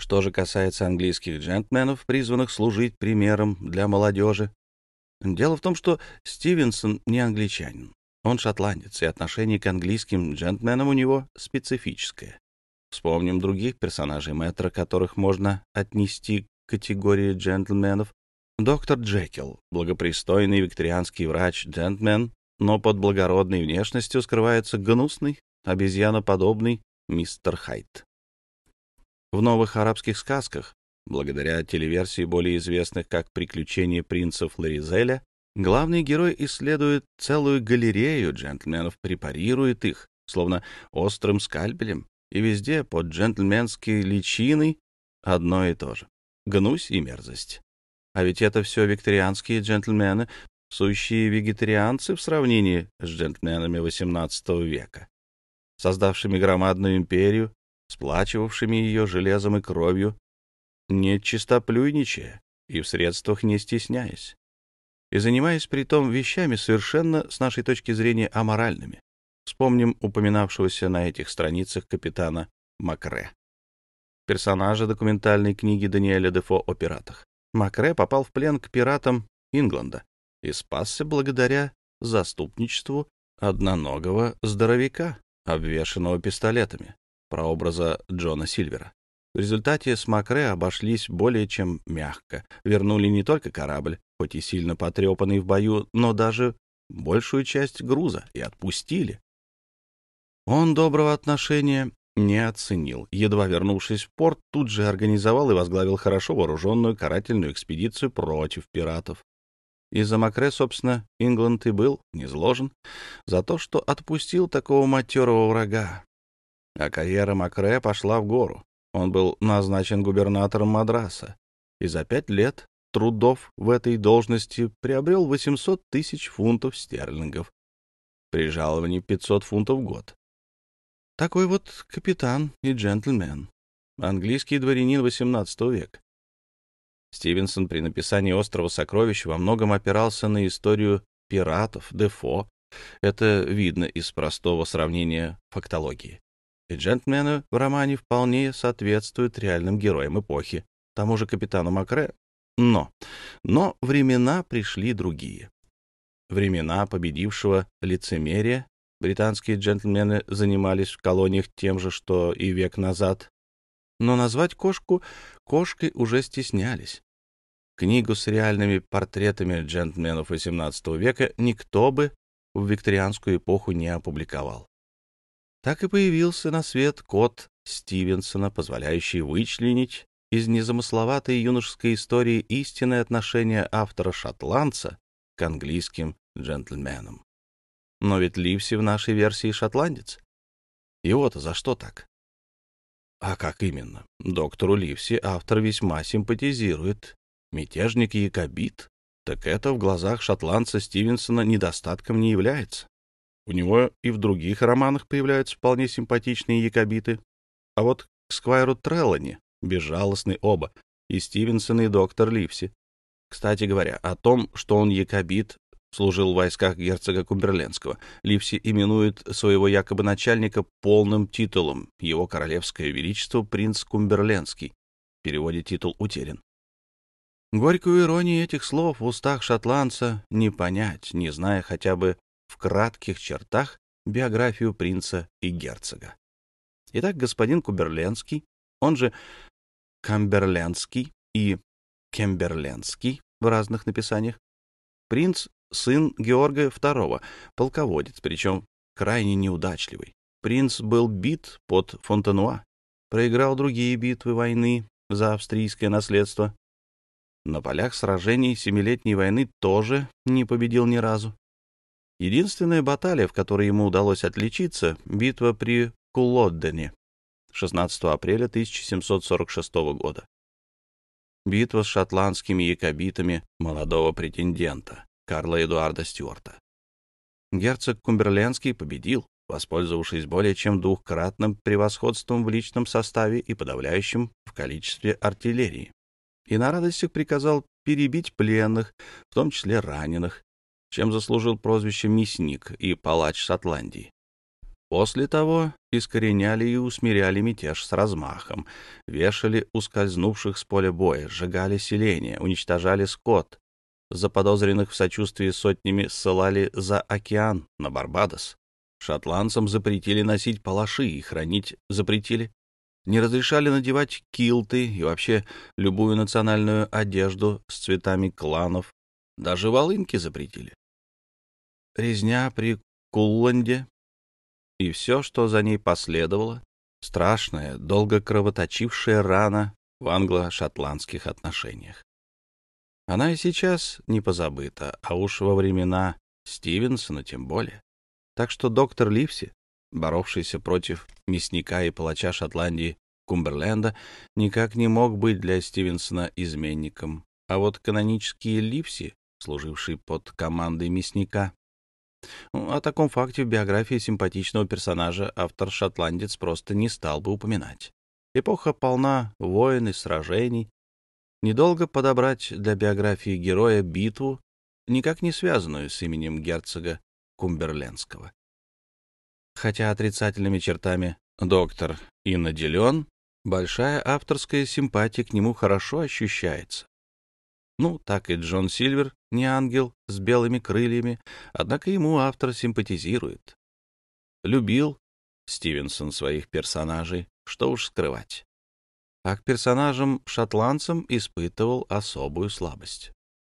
Что же касается английских джентльменов, призванных служить примером для молодежи, дело в том, что Стивенсон не англичанин. Он шотландец, и отношение к английским джентльменам у него специфическое. Вспомним других персонажей Мэтра, которых можно отнести к категории джентльменов. Доктор Джекил, благопристойный викторианский врач-джентльмен, но под благородной внешностью скрывается гнусный, обезьяноподобный мистер Хайд. В новых арабских сказках, благодаря телеверсии, более известных как «Приключения принца Флоризеля», главный герой исследует целую галерею джентльменов, препарирует их, словно острым скальпелем, и везде под джентльменской личиной одно и то же — гнусь и мерзость. А ведь это все викторианские джентльмены, сущие вегетарианцы в сравнении с джентльменами XVIII века, создавшими громадную империю, сплачивавшими ее железом и кровью, не чистоплюйничая и в средствах не стесняясь, и занимаясь притом вещами совершенно, с нашей точки зрения, аморальными. Вспомним упоминавшегося на этих страницах капитана Макре, персонажа документальной книги Даниэля Дефо о пиратах. Макре попал в плен к пиратам Ингланда и спасся благодаря заступничеству одноногого здоровяка, обвешанного пистолетами, прообраза Джона Сильвера. В результате с Макре обошлись более чем мягко. Вернули не только корабль, хоть и сильно потрепанный в бою, но даже большую часть груза и отпустили. Он доброго отношения не оценил. Едва вернувшись в порт, тут же организовал и возглавил хорошо вооруженную карательную экспедицию против пиратов. Из-за Макре, собственно, Ингланд и был низложен за то, что отпустил такого матерого врага. А карьера Макре пошла в гору. Он был назначен губернатором Мадраса и за 5 лет трудов в этой должности приобрел 800 тысяч фунтов стерлингов при жаловании 500 фунтов в год. Такой вот капитан и джентльмен, английский дворянин XVIII века. Стивенсон при написании «Острова сокровищ» во многом опирался на историю пиратов Дефо. Это видно из простого сравнения фактологии. И джентльмены в романе вполне соответствуют реальным героям эпохи, тому же капитану Макре. Но времена пришли другие. Времена победившего лицемерия. Британские джентльмены занимались в колониях тем же, что и век назад. Но назвать кошку кошкой уже стеснялись. Книгу с реальными портретами джентльменов XVIII века никто бы в викторианскую эпоху не опубликовал. Так и появился на свет код Стивенсона, позволяющий вычленить из незамысловатой юношеской истории истинное отношение автора-шотландца к английским джентльменам. Но ведь Ливси в нашей версии шотландец. Его-то за что так? А как именно? Доктору Ливси автор весьма симпатизирует. Мятежник-якобит. Так это в глазах шотландца Стивенсона недостатком не является. У него и в других романах появляются вполне симпатичные якобиты. А вот к Сквайру Треллани безжалостны оба, и Стивенсон, и доктор Ливси. Кстати говоря, о том, что он якобит, служил в войсках герцога Кумберлендского, Ливси именует своего якобы начальника полным титулом «Его королевское величество принц Кумберлендский». В переводе титул утерян. Горькую иронию этих слов в устах шотландца не понять, не зная хотя бы в кратких чертах биографию принца и герцога. Итак, господин Кумберлендский, он же Камберлендский и Кемберлендский в разных написаниях, принц, сын Георга II, полководец, причем крайне неудачливый. Принц был бит под Фонтенуа, проиграл другие битвы войны за австрийское наследство. На полях сражений Семилетней войны тоже не победил ни разу. Единственная баталия, в которой ему удалось отличиться, битва при Куллоддене 16 апреля 1746 года. Битва с шотландскими якобитами молодого претендента Карла Эдуарда Стюарта. Герцог Кумберлендский победил, воспользовавшись более чем двухкратным превосходством в личном составе и подавляющим в количестве артиллерии. И на радостях приказал перебить пленных, в том числе раненых, чем заслужил прозвище «Мясник» и «Палач Шотландии». После того искореняли и усмиряли мятеж с размахом, вешали ускользнувших с поля боя, сжигали селения, уничтожали скот, заподозренных в сочувствии сотнями ссылали за океан на Барбадос. Шотландцам запретили носить палаши и хранить запретили. Не разрешали надевать килты и вообще любую национальную одежду с цветами кланов. Даже волынки запретили. Резня при Кулланде и все, что за ней последовало, страшная, долго кровоточившая рана в англо-шотландских отношениях. Она и сейчас не позабыта, а уж во времена Стивенсона тем более. Так что доктор Ливси, боровшийся против мясника и палача Шотландии Кумберленда, никак не мог быть для Стивенсона изменником, а вот канонический Ливси, служивший под командой мясника. О таком факте в биографии симпатичного персонажа автор-шотландец просто не стал бы упоминать. Эпоха полна войн и сражений. Недолго подобрать для биографии героя битву, никак не связанную с именем герцога Кумберлендского. Хотя отрицательными чертами доктор и наделен, большая авторская симпатия к нему хорошо ощущается. Ну, так и Джон Сильвер не ангел с белыми крыльями, однако ему автор симпатизирует. Любил Стивенсон своих персонажей, что уж скрывать. А к персонажам-шотландцам испытывал особую слабость.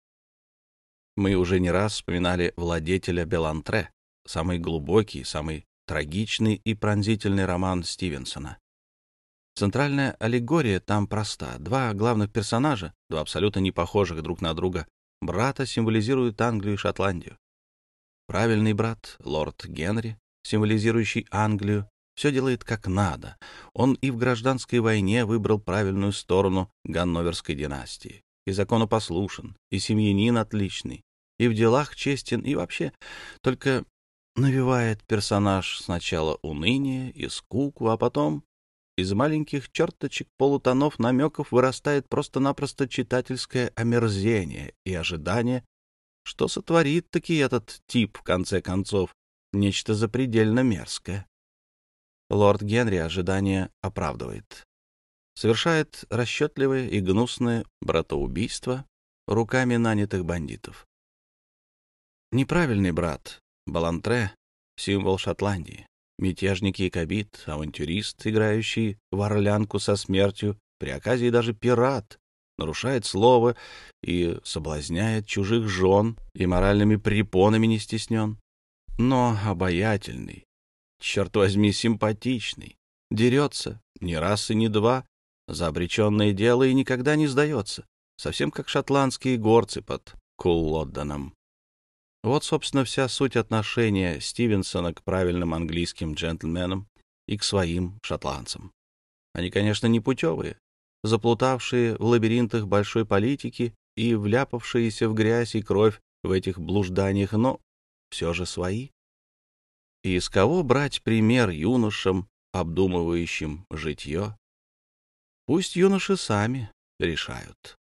Мы уже не раз вспоминали «Владетеля Белантре», самый глубокий, самый трагичный и пронзительный роман Стивенсона. Центральная аллегория там проста. Два главных персонажа, два абсолютно не похожих друг на друга брата, символизируют Англию и Шотландию. Правильный брат, лорд Генри, символизирующий Англию, все делает как надо. Он и в гражданской войне выбрал правильную сторону Ганноверской династии. И законопослушен, и семьянин отличный, и в делах честен, и вообще только навевает персонаж сначала уныние и скуку, а потом из маленьких черточек, полутонов, намеков вырастает просто-напросто читательское омерзение и ожидание, что сотворит таки этот тип, в конце концов, нечто запредельно мерзкое. Лорд Генри ожидание оправдывает. Совершает расчетливое и гнусное братоубийство руками нанятых бандитов. Неправильный брат, Балантре, символ Шотландии. Мятежник якобит, авантюрист, играющий в орлянку со смертью, при оказии даже пират, нарушает слово и соблазняет чужих жен, и моральными препонами не стеснен. Но обаятельный, черт возьми, симпатичный, дерется не раз и не два за обреченное дело и никогда не сдается, совсем как шотландские горцы под Куллодданом. Вот, собственно, вся суть отношения Стивенсона к правильным английским джентльменам и к своим шотландцам. Они, конечно, не путевые, заплутавшие в лабиринтах большой политики и вляпавшиеся в грязь и кровь в этих блужданиях, но все же свои. И из кого брать пример юношам, обдумывающим житье? Пусть юноши сами решают.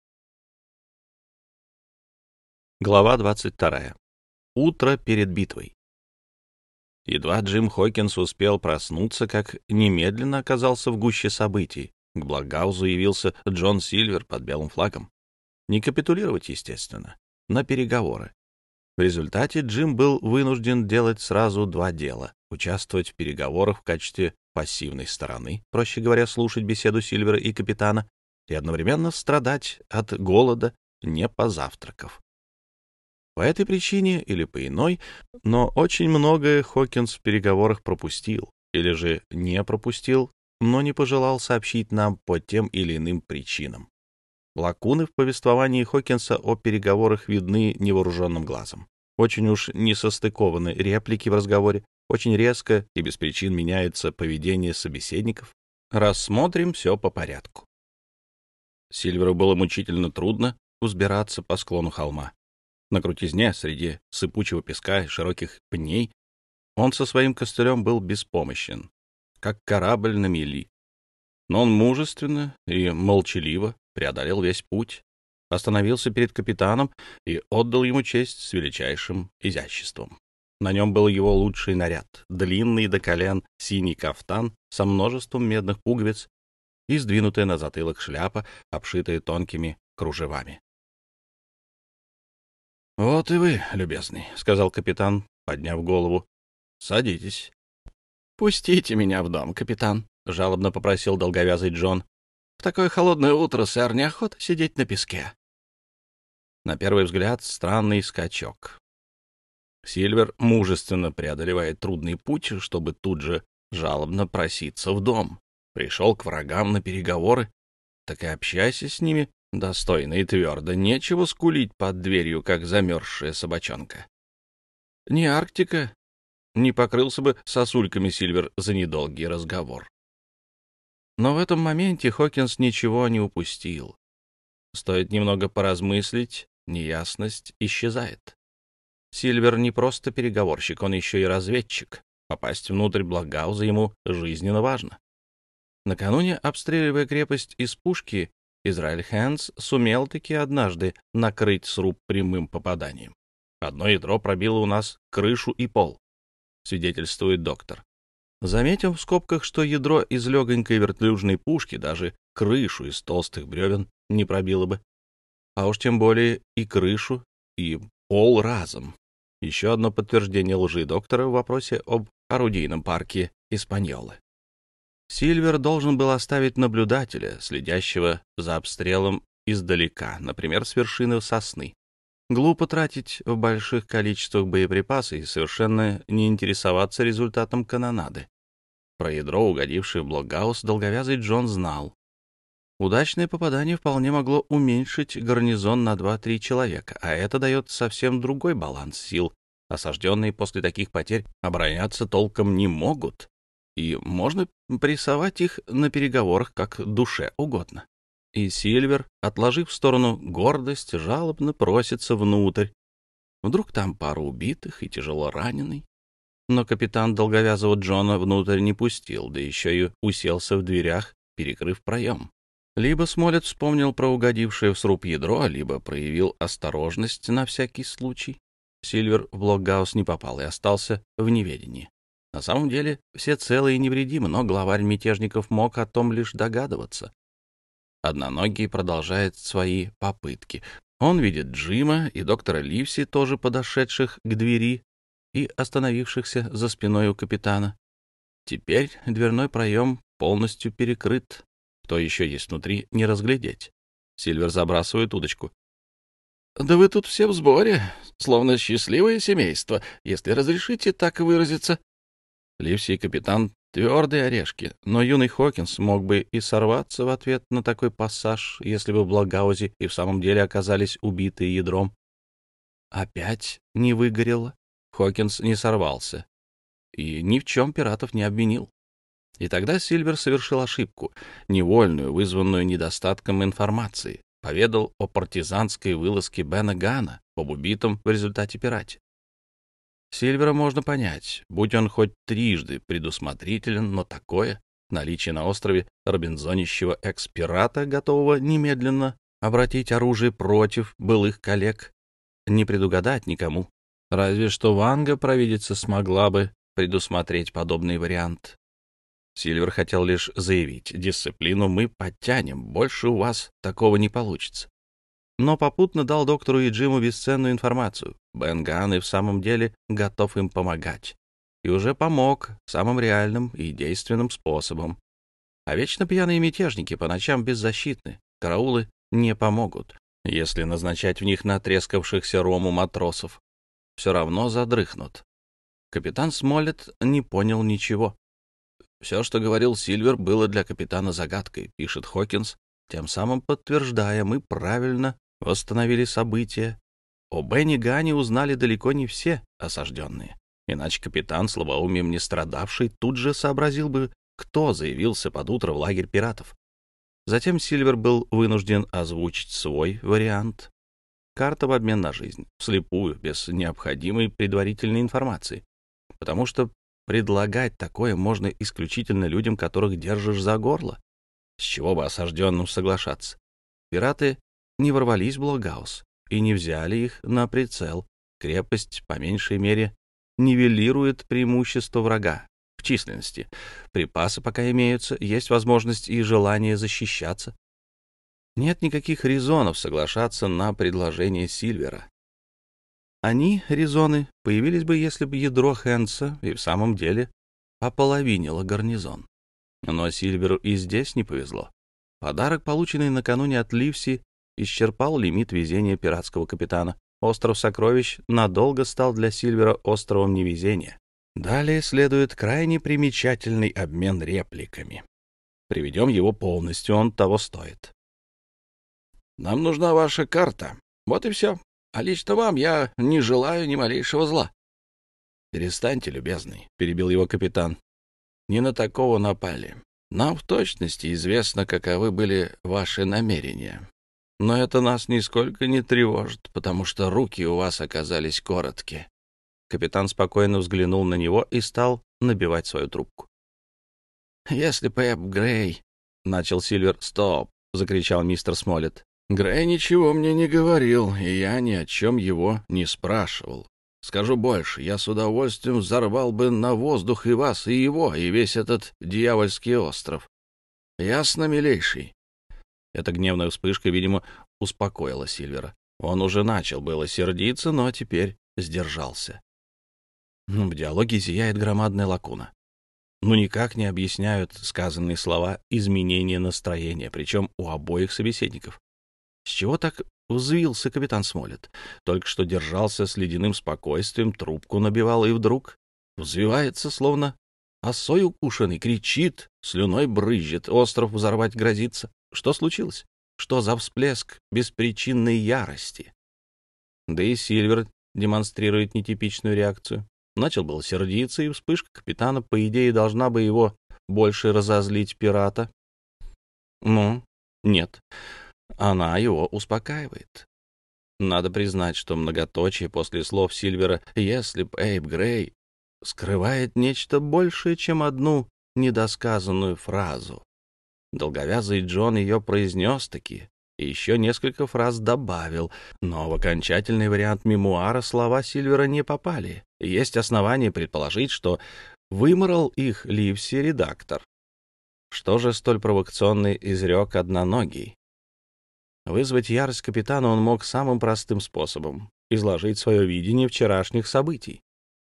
Глава 22. Утро перед битвой. Едва Джим Хокинс успел проснуться, как немедленно оказался в гуще событий. К Блокгаузу явился Джон Сильвер под белым флагом. Не капитулировать, естественно, на переговоры. В результате Джим был вынужден делать сразу два дела: участвовать в переговорах в качестве пассивной стороны, проще говоря, слушать беседу Сильвера и капитана, и одновременно страдать от голода, не позавтракав. По этой причине или по иной, но очень многое Хокинс в переговорах пропустил, или же не пропустил, но не пожелал сообщить нам по тем или иным причинам. Лакуны в повествовании Хокинса о переговорах видны невооруженным глазом. Очень уж несостыкованы реплики в разговоре, очень резко и без причин меняется поведение собеседников. Рассмотрим все по порядку. Сильверу было мучительно трудно взбираться по склону холма. На крутизне, среди сыпучего песка и широких пней, он со своим костылем был беспомощен, как корабль на мели. Но он мужественно и молчаливо преодолел весь путь, остановился перед капитаном и отдал ему честь с величайшим изяществом. На нем был его лучший наряд — длинный до колен синий кафтан со множеством медных пуговиц и сдвинутая на затылок шляпа, обшитая тонкими кружевами. «Вот и вы, любезный», — сказал капитан, подняв голову. «Садитесь». «Пустите меня в дом, капитан», — жалобно попросил долговязый Джон. «В такое холодное утро, сэр, неохота сидеть на песке». На первый взгляд, странный скачок. Сильвер мужественно преодолевает трудный путь, чтобы тут же жалобно проситься в дом. Пришел к врагам на переговоры, так и общайся с ними достойно и твердо. Нечего скулить под дверью, как замерзшая собачонка. Не Арктика, не покрылся бы сосульками Сильвер за недолгий разговор. Но в этом моменте Хокинс ничего не упустил. Стоит немного поразмыслить, неясность исчезает. Сильвер не просто переговорщик, он еще и разведчик. Попасть внутрь Блокгауза ему жизненно важно. Накануне, обстреливая крепость из пушки, Израиль Хэндс сумел-таки однажды накрыть сруб прямым попаданием. Одно ядро пробило у нас крышу и пол, свидетельствует доктор. Заметим в скобках, что ядро из легонькой вертлюжной пушки даже крышу из толстых бревен не пробило бы, а уж тем более и крышу, и пол разом. Еще одно подтверждение лжи доктора в вопросе об орудийном парке Испаньолы. Сильвер должен был оставить наблюдателя, следящего за обстрелом издалека, например, с вершины сосны. Глупо тратить в больших количествах боеприпасы и совершенно не интересоваться результатом канонады. Про ядро, угодившее в Блокгаус, долговязый Джон знал. Удачное попадание вполне могло уменьшить гарнизон на 2-3 человека, а это дает совсем другой баланс сил. Осажденные после таких потерь обороняться толком не могут, и можно прессовать их на переговорах как душе угодно. И Сильвер, отложив в сторону гордость, жалобно просится внутрь. Вдруг там пара убитых и тяжело раненый. Но капитан долговязого Джона внутрь не пустил, да еще и уселся в дверях, перекрыв проем. Либо Смолетт вспомнил про угодившее в сруб ядро, либо проявил осторожность на всякий случай. Сильвер в Блокгаус не попал и остался в неведении. На самом деле все целы и невредимы, но главарь мятежников мог о том лишь догадываться. Одноногий продолжает свои попытки. Он видит Джима и доктора Ливси, тоже подошедших к двери и остановившихся за спиной у капитана. Теперь дверной проем полностью перекрыт. Кто еще есть внутри, не разглядеть. Сильвер забрасывает удочку. «Да вы тут все в сборе, словно счастливое семейство, если разрешите так выразиться». Ливси и капитан — твердые орешки, но юный Хокинс мог бы и сорваться в ответ на такой пассаж, если бы в Блокгаузе и в самом деле оказались убитые ядром. Опять не выгорело. Хокинс не сорвался и ни в чем пиратов не обвинил. И тогда Сильвер совершил ошибку, невольную, вызванную недостатком информации. Поведал о партизанской вылазке Бена Ганна, об убитом в результате пирате. Сильвера можно понять, будь он хоть трижды предусмотрителен, но такое наличие на острове робинзонищего экс-пирата, готового немедленно обратить оружие против былых коллег, не предугадать никому. Разве что Ванга, провидица, смогла бы предусмотреть подобный вариант. Сильвер хотел лишь заявить: дисциплину мы подтянем, больше у вас такого не получится. Но попутно дал доктору и Джиму бесценную информацию. Бен Ганн и в самом деле готов им помогать. И уже помог самым реальным и действенным способом. А вечно пьяные мятежники по ночам беззащитны. Караулы не помогут, если назначать в них натрескавшихся рому матросов. Все равно задрыхнут. Капитан Смолетт не понял ничего. Все, что говорил Сильвер, было для капитана загадкой, пишет Хокинс, тем самым подтверждая: мы правильно восстановили события. О Бене Ганне узнали далеко не все осажденные. Иначе капитан, слабоумием не страдавший, тут же сообразил бы, кто заявился под утро в лагерь пиратов. Затем Сильвер был вынужден озвучить свой вариант. Карта в обмен на жизнь, вслепую, без необходимой предварительной информации. Потому что предлагать такое можно исключительно людям, которых держишь за горло. С чего бы осажденным соглашаться? Пираты не ворвались в Блокгаус и не взяли их на прицел. Крепость, по меньшей мере, нивелирует преимущество врага в численности. Припасы пока имеются, есть возможность и желание защищаться. Нет никаких резонов соглашаться на предложение Сильвера. Они, резоны, появились бы, если бы ядро Хэнса и в самом деле ополовинило гарнизон. Но Сильверу и здесь не повезло. Подарок, полученный накануне от Ливси, исчерпал лимит везения пиратского капитана. Остров Сокровищ надолго стал для Сильвера островом невезения. Далее следует крайне примечательный обмен репликами. Приведем его полностью, он того стоит. «Нам нужна ваша карта. Вот и все. А лично вам я не желаю ни малейшего зла». «Перестаньте, любезный», — перебил его капитан. «Не на такого напали. Нам в точности известно, каковы были ваши намерения. Но это нас нисколько не тревожит, потому что руки у вас оказались короткие». Капитан спокойно взглянул на него и стал набивать свою трубку. «Если Пеп Грей...» — начал Сильвер. «Стоп!» — закричал мистер Смолетт. «Грей ничего мне не говорил, и я ни о чем его не спрашивал. Скажу больше, я с удовольствием взорвал бы на воздух и вас, и его, и весь этот дьявольский остров. Ясно, милейший?» Эта гневная вспышка, видимо, успокоила Сильвера. Он уже начал было сердиться, но теперь сдержался. В диалоге зияет громадная лакуна. Никак не объясняют сказанные слова изменения настроения, причем у обоих собеседников. С чего так взвился капитан Смолетт? Только что держался с ледяным спокойствием, трубку набивал, и вдруг взвивается, словно осой укушенный, кричит, слюной брызжет, остров взорвать грозится. Что случилось? Что за всплеск беспричинной ярости? Да и Сильвер демонстрирует нетипичную реакцию. Начал был сердиться, и вспышка капитана, по идее, должна бы его больше разозлить пирата. Но нет. Она его успокаивает. Надо признать, что многоточие после слов Сильвера «если б Эйб Грей» скрывает нечто большее, чем одну недосказанную фразу. Долговязый Джон ее произнес-таки, и еще несколько фраз добавил, но в окончательный вариант мемуара слова Сильвера не попали. Есть основания предположить, что выморал их Ливси-редактор. Что же столь провокационный изрек одноногий? Вызвать ярость капитана он мог самым простым способом — изложить свое видение вчерашних событий.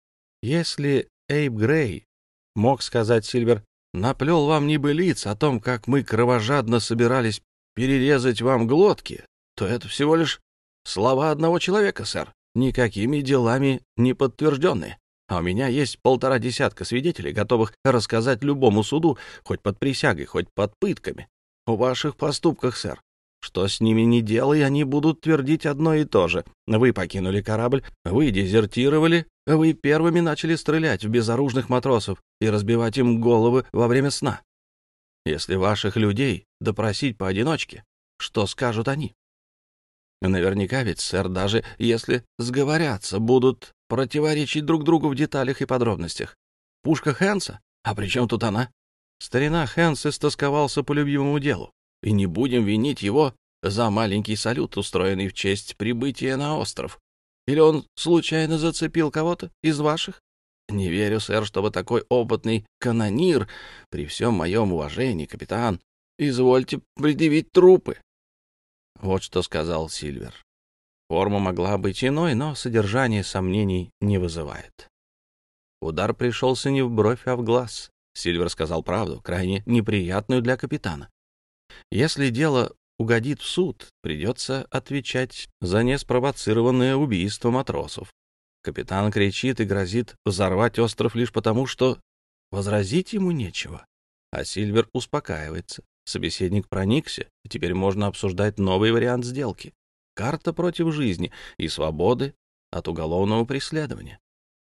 Если Эйб Грей мог сказать Сильвер: «Наплел вам небылиц о том, как мы кровожадно собирались перерезать вам глотки», то это всего лишь слова одного человека, сэр, никакими делами не подтвержденные. А у меня есть 1,5 десятка свидетелей, готовых рассказать любому суду, хоть под присягой, хоть под пытками, о ваших поступках, сэр. Что с ними ни делай, они будут твердить одно и то же. Вы покинули корабль, вы дезертировали, вы первыми начали стрелять в безоружных матросов и разбивать им головы во время сна. Если ваших людей допросить поодиночке, что скажут они? Наверняка ведь, сэр, даже если сговорятся, будут противоречить друг другу в деталях и подробностях. Пушка Хэнса? А при чем тут она? Старина Хэнс истосковался по любимому делу. И не будем винить его за маленький салют, устроенный в честь прибытия на остров. Или он случайно зацепил кого-то из ваших? Не верю, сэр, чтобы такой опытный канонир, при всем моем уважении, капитан, извольте предъявить трупы. Вот что сказал Сильвер. Форма могла быть иной, но содержание сомнений не вызывает. Удар пришелся не в бровь, а в глаз. Сильвер сказал правду, крайне неприятную для капитана. Если дело угодит в суд, придется отвечать за неспровоцированное убийство матросов. Капитан кричит и грозит взорвать остров лишь потому, что возразить ему нечего. А Сильвер успокаивается. Собеседник проникся, и теперь можно обсуждать новый вариант сделки. Карта против жизни и свободы от уголовного преследования.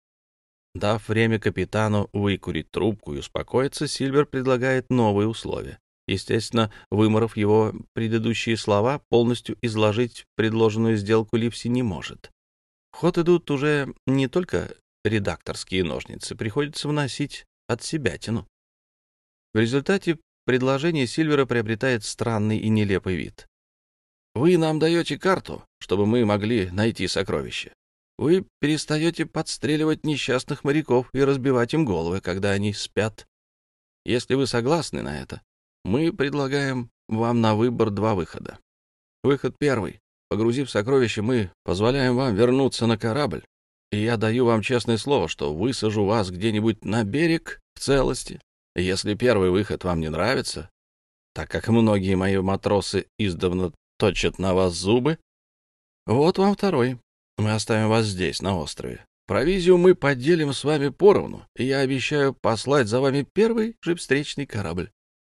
Дав время капитану выкурить трубку и успокоиться, Сильвер предлагает новые условия. Естественно, выморов его предыдущие слова, полностью изложить предложенную сделку Ливси не может. В ход идут уже не только редакторские ножницы, приходится вносить отсебятину. В результате предложение Сильвера приобретает странный и нелепый вид. «Вы нам даете карту, чтобы мы могли найти сокровище. вы перестаете подстреливать несчастных моряков и разбивать им головы, когда они спят. Если вы согласны на это, мы предлагаем вам на выбор 2 выхода. Выход первый. Погрузив сокровища, мы позволяем вам вернуться на корабль, и я даю вам честное слово, что высажу вас где-нибудь на берег в целости. Если первый выход вам не нравится, так как многие мои матросы издавна точат на вас зубы, вот вам второй. Мы оставим вас здесь, на острове. Провизию мы поделим с вами поровну, и я обещаю послать за вами первый же встречный корабль.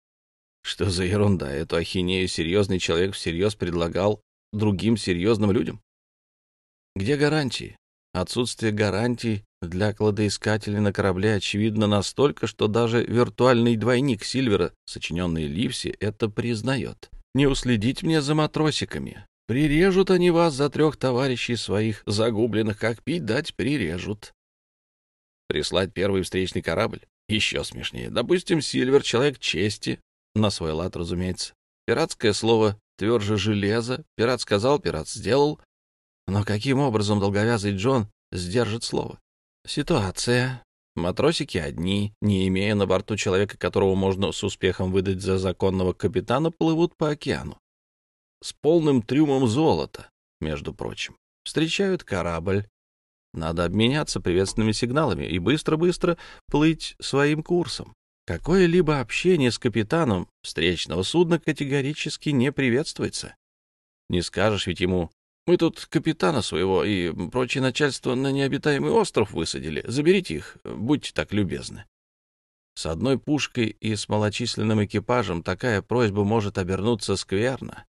Что за ерунда? Эту ахинею серьезный человек всерьез предлагал другим серьезным людям? Где гарантии? Отсутствие гарантий для кладоискателей на корабле очевидно настолько, что даже виртуальный двойник Сильвера, сочиненный Ливси, это признает. Не уследить мне за матросиками. Прирежут они вас за 3 товарищей своих загубленных, как пить дать прирежут. Прислать первый встречный корабль? Еще смешнее. Допустим, Сильвер — человек чести, на свой лад, разумеется. Пиратское слово тверже железа. Пират сказал, пират сделал. Но каким образом долговязый Джон сдержит слово? Ситуация. Матросики одни, не имея на борту человека, которого можно с успехом выдать за законного капитана, плывут по океану. С полным трюмом золота, между прочим. Встречают корабль. Надо обменяться приветственными сигналами и быстро-быстро плыть своим курсом. Какое-либо общение с капитаном встречного судна категорически не приветствуется. Не скажешь ведь ему: мы тут капитана своего и прочее начальство на необитаемый остров высадили. Заберите их, будьте так любезны. С одной пушкой и с малочисленным экипажем такая просьба может обернуться скверно.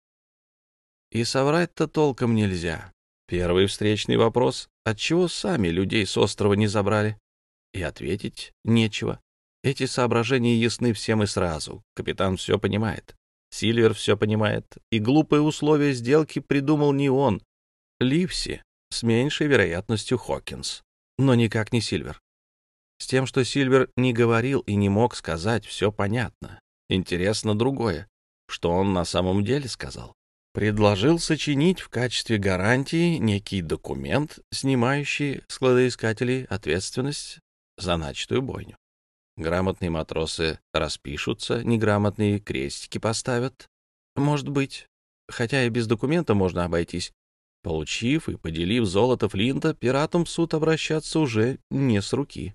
И соврать-то толком нельзя. Первый встречный вопрос: отчего сами людей с острова не забрали? И ответить нечего. Эти соображения ясны всем и сразу. Капитан все понимает. Сильвер все понимает. И глупые условия сделки придумал не он. Ливси, с меньшей вероятностью Хокинс. Но никак не Сильвер. С тем, что Сильвер не говорил и не мог сказать, все понятно. Интересно другое. Что он на самом деле сказал? Предложил сочинить в качестве гарантии некий документ, снимающий с кладоискателей ответственность за начатую бойню. Грамотные матросы распишутся, неграмотные крестики поставят. Может быть, хотя и без документа можно обойтись. Получив и поделив золото Флинта, пиратам в суд обращаться уже не с руки.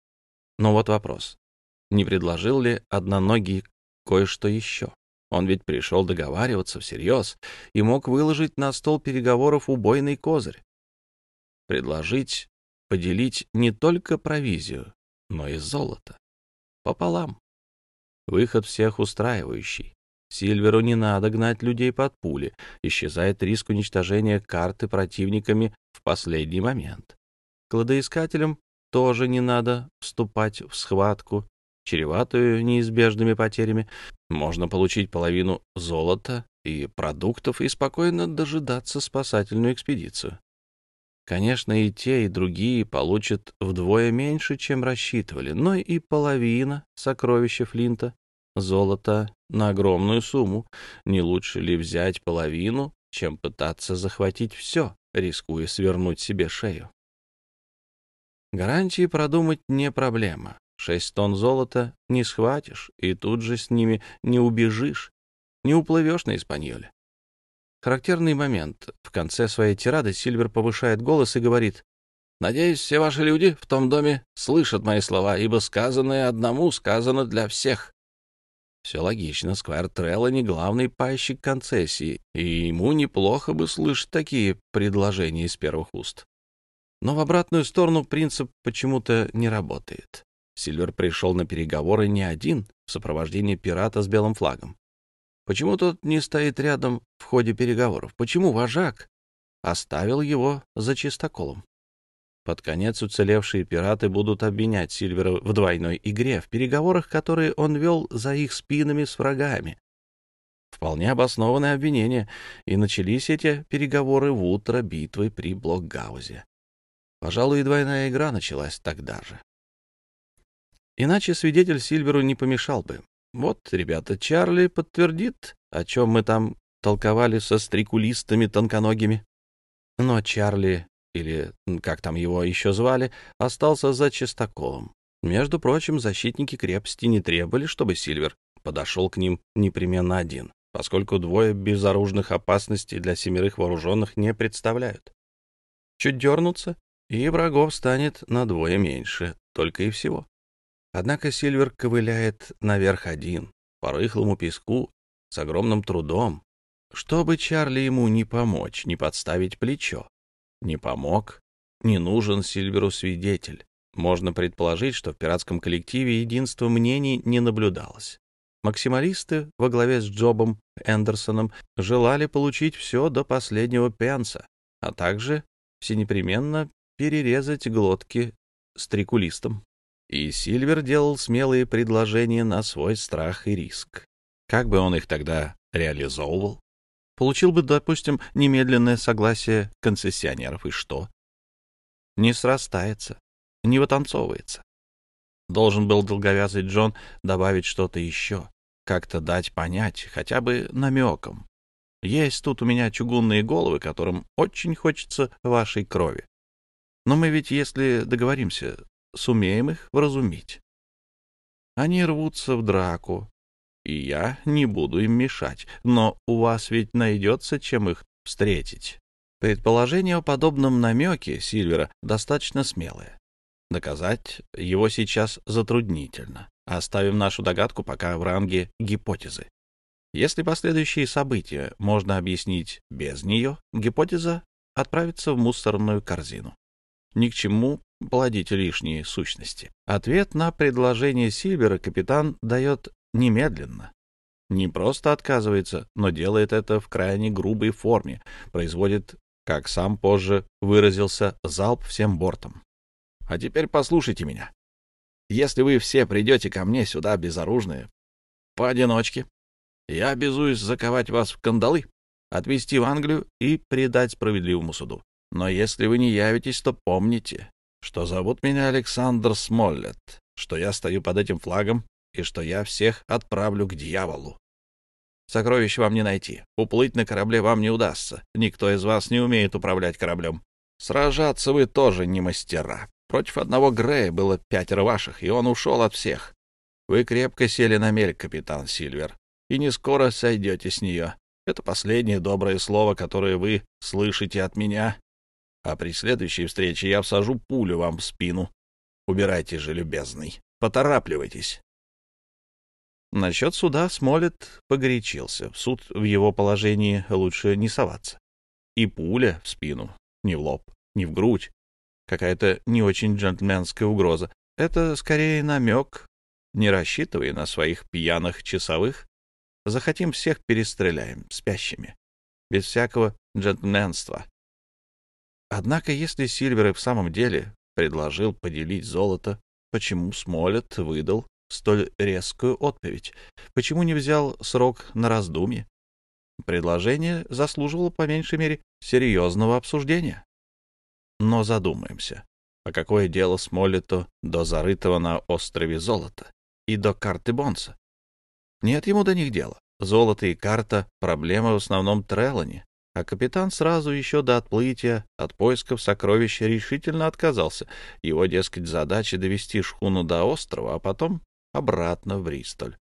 Но вот вопрос. Не предложил ли одноногий кое-что еще? Он ведь пришел договариваться всерьез и мог выложить на стол переговоров убойный козырь. Предложить поделить не только провизию, но и золото. Пополам. Выход всех устраивающий. Сильверу не надо гнать людей под пули. Исчезает риск уничтожения карты противниками в последний момент. Кладоискателям тоже не надо вступать в схватку, чреватую неизбежными потерями. Можно получить половину золота и продуктов и спокойно дожидаться спасательную экспедицию. Конечно, и те, и другие получат вдвое меньше, чем рассчитывали, но и половина сокровища Флинта, золото на огромную сумму. Не лучше ли взять половину, чем пытаться захватить все, рискуя свернуть себе шею? Гарантии продумать не проблема. 6 тонн золота не схватишь, и тут же с ними не убежишь, не уплывешь на Испаньоле. Характерный момент. В конце своей тирады Сильвер повышает голос и говорит: «Надеюсь, все ваши люди в том доме слышат мои слова, ибо сказанное одному сказано для всех». Все логично. Сквайр Треллани — главный пайщик концессии, и ему неплохо бы слышать такие предложения из первых уст. Но в обратную сторону принцип почему-то не работает. Сильвер пришел на переговоры не один, в сопровождении пирата с белым флагом. Почему тот не стоит рядом в ходе переговоров? Почему вожак оставил его за чистоколом? Под конец уцелевшие пираты будут обвинять Сильвера в двойной игре, в переговорах, которые он вел за их спинами с врагами. Вполне обоснованное обвинение, и начались эти переговоры в утро битвы при Блокгаузе. Пожалуй, и двойная игра началась тогда же. Иначе свидетель Сильверу не помешал бы. Вот, ребята, Чарли подтвердит, о чем мы там толковали со стрекулистами тонконогими. Но Чарли или как там его еще звали, остался за чистоколом. Между прочим, защитники крепости не требовали, чтобы Сильвер подошел к ним непременно один, поскольку двое безоружных опасностей для 7 вооруженных не представляют. Чуть дернуться, и врагов станет на 2 меньше, только и всего. Однако Сильвер ковыляет наверх один, по рыхлому песку, с огромным трудом, чтобы Чарли ему не помочь, не подставить плечо. Не помог, не нужен Сильверу свидетель. Можно предположить, что в пиратском коллективе единства мнений не наблюдалось. Максималисты во главе с Джобом Эндерсоном желали получить все до последнего пенса, а также всенепременно перерезать глотки стрекулистам. И Сильвер делал смелые предложения на свой страх и риск. Как бы он их тогда реализовывал? Получил бы, допустим, немедленное согласие концессионеров, и что? Не срастается, не вытанцовывается. Должен был долговязый Джон добавить что-то еще, как-то дать понять, хотя бы намеком. Есть тут у меня чугунные головы, которым очень хочется вашей крови. Но мы ведь, если договоримся, сумеем их вразумить. Они рвутся в драку, и я не буду им мешать, но у вас ведь найдется, чем их встретить. Предположение о подобном намеке Сильвера достаточно смелое. Доказать его сейчас затруднительно. Оставим нашу догадку пока в ранге гипотезы. Если последующие события можно объяснить без нее, гипотеза отправится в мусорную корзину. Ни к чему плодить лишние сущности. Ответ на предложение Сильвера капитан дает немедленно. Не просто отказывается, но делает это в крайне грубой форме, производит, как сам позже выразился, залп всем бортом. А теперь послушайте меня. Если вы все придете ко мне сюда безоружные, поодиночке, я обязуюсь заковать вас в кандалы, отвезти в Англию и предать справедливому суду. Но если вы не явитесь, то помните, что зовут меня Александр Смоллет, что я стою под этим флагом и что я всех отправлю к дьяволу. Сокровищ вам не найти, уплыть на корабле вам не удастся, никто из вас не умеет управлять кораблем. Сражаться вы тоже не мастера. Против одного Грея было 5 ваших, и он ушел от всех. Вы крепко сели на мель, капитан Сильвер, и не скоро сойдете с нее. Это последнее доброе слово, которое вы слышите от меня. А при следующей встрече я всажу пулю вам в спину. Убирайте же, любезный. Поторапливайтесь. Насчет суда Смоллет погорячился. В суд в его положении лучше не соваться. И пуля в спину, не в лоб, не в грудь. Какая-то не очень джентльменская угроза. Это скорее намек. Не рассчитывай на своих пьяных часовых. Захотим, всех перестреляем спящими. Без всякого джентльменства. Однако, если Сильвер и в самом деле предложил поделить золото, почему Смоллет выдал столь резкую отповедь? Почему не взял срок на раздумье? Предложение заслуживало, по меньшей мере, серьезного обсуждения. Но задумаемся, а какое дело Смоллету до зарытого на острове золота и до карты Бонса? Нет ему до них дела. Золото и карта — проблема в основном Трелани, а капитан сразу еще до отплытия от поисков сокровища решительно отказался. Его, дескать, задача довести шхуну до острова, а потом обратно в Бристоль.